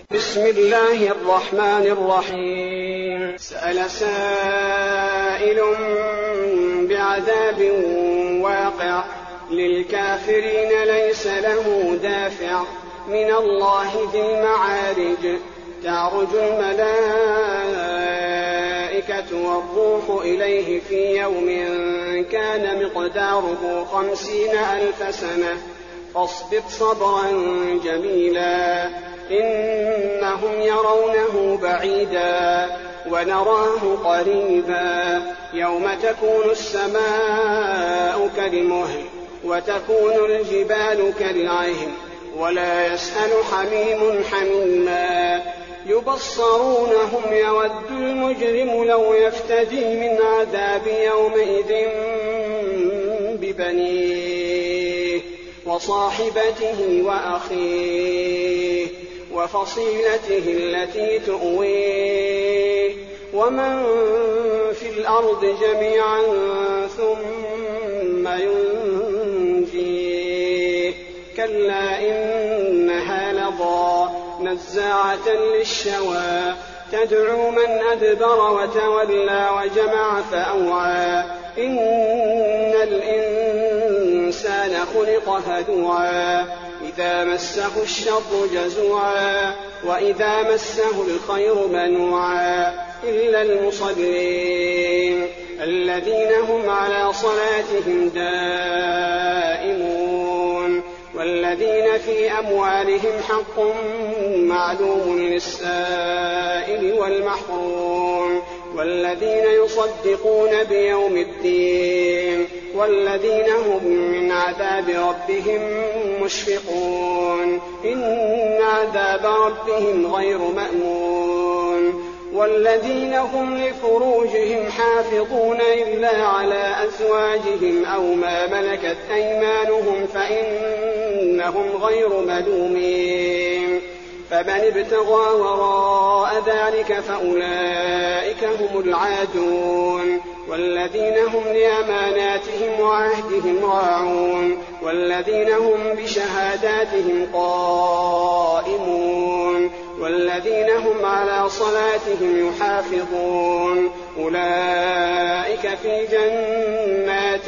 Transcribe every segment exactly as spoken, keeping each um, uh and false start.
بسم الله الرحمن الرحيم. سأل سائل بعذاب واقع للكافرين ليس له دافع من الله ذي المعارج تعرج الملائكة والروح إليه في يوم كان مقداره خمسين ألف سنة فاصبر صبرا جميلا إنهم يرونه بعيدا ونراه قريبا يوم تكون السماء كالمهل وتكون الجبال كالعهن ولا يسأل حميم حميما يبصرونهم يود المجرم لو يفتدي من عذاب يومئذ ببنيه وصاحبته وأخيه وفصيلته التي تؤويه ومن في الأرض جميعا ثم ينجيه كلا إنها لظى نزاعة للشوى تدعو من أدبر وتولى وجمع فأوعى إن الإنسان خلق هلوعا إذا مسه الشر جزوعا وإذا مسه الخير منوعا إلا المصلين الذين هم على صلاتهم دائمون والذين في أموالهم حق معلوم للسائل والمحروم والذين يصدقون بيوم الدين والذين هم من عذاب ربهم مشفقون إن عذاب ربهم غير مأمون والذين هم لفروجهم حافظون إلا على أزواجهم أو ما ملكت أيمانهم فإنهم غير ملومين فمن ابتغى وراء ذلك فأولئك هم العادون والذين هم لأماناتهم وعهدهم راعون والذين هم بشهاداتهم قائمون والذين هم على صلاتهم يحافظون أولئك في جنات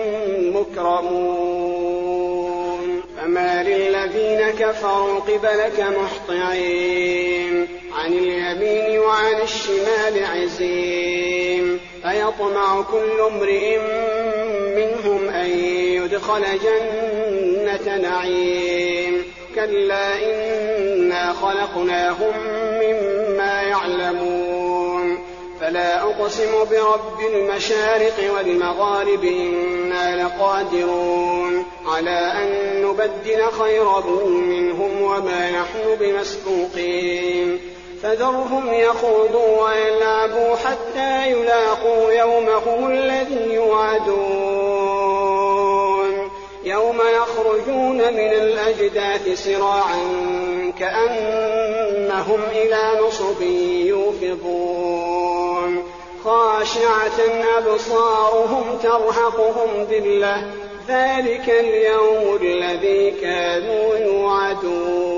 مكرمون فما للذين كفروا قبلك مهطعين عن اليمين وعن الشمال عزين أيطمع كل امرئ منهم أن يدخل جنة نعيم كلا إنا خلقناهم مما يعلمون فلا أقسم برب المشارق والمغارب إنا لقادرون على أن نبدل خيرا منهم وما نحن بمسبوقين فذرهم يخوضوا ويلعبوا حتى يلاقوا يومهم الذي يوعدون يوم يخرجون من الأجداث سراعا كأنهم إلى نصب يوفضون خاشعة أبصارهم ترهقهم ذلة ذلك اليوم الذي كانوا يوعدون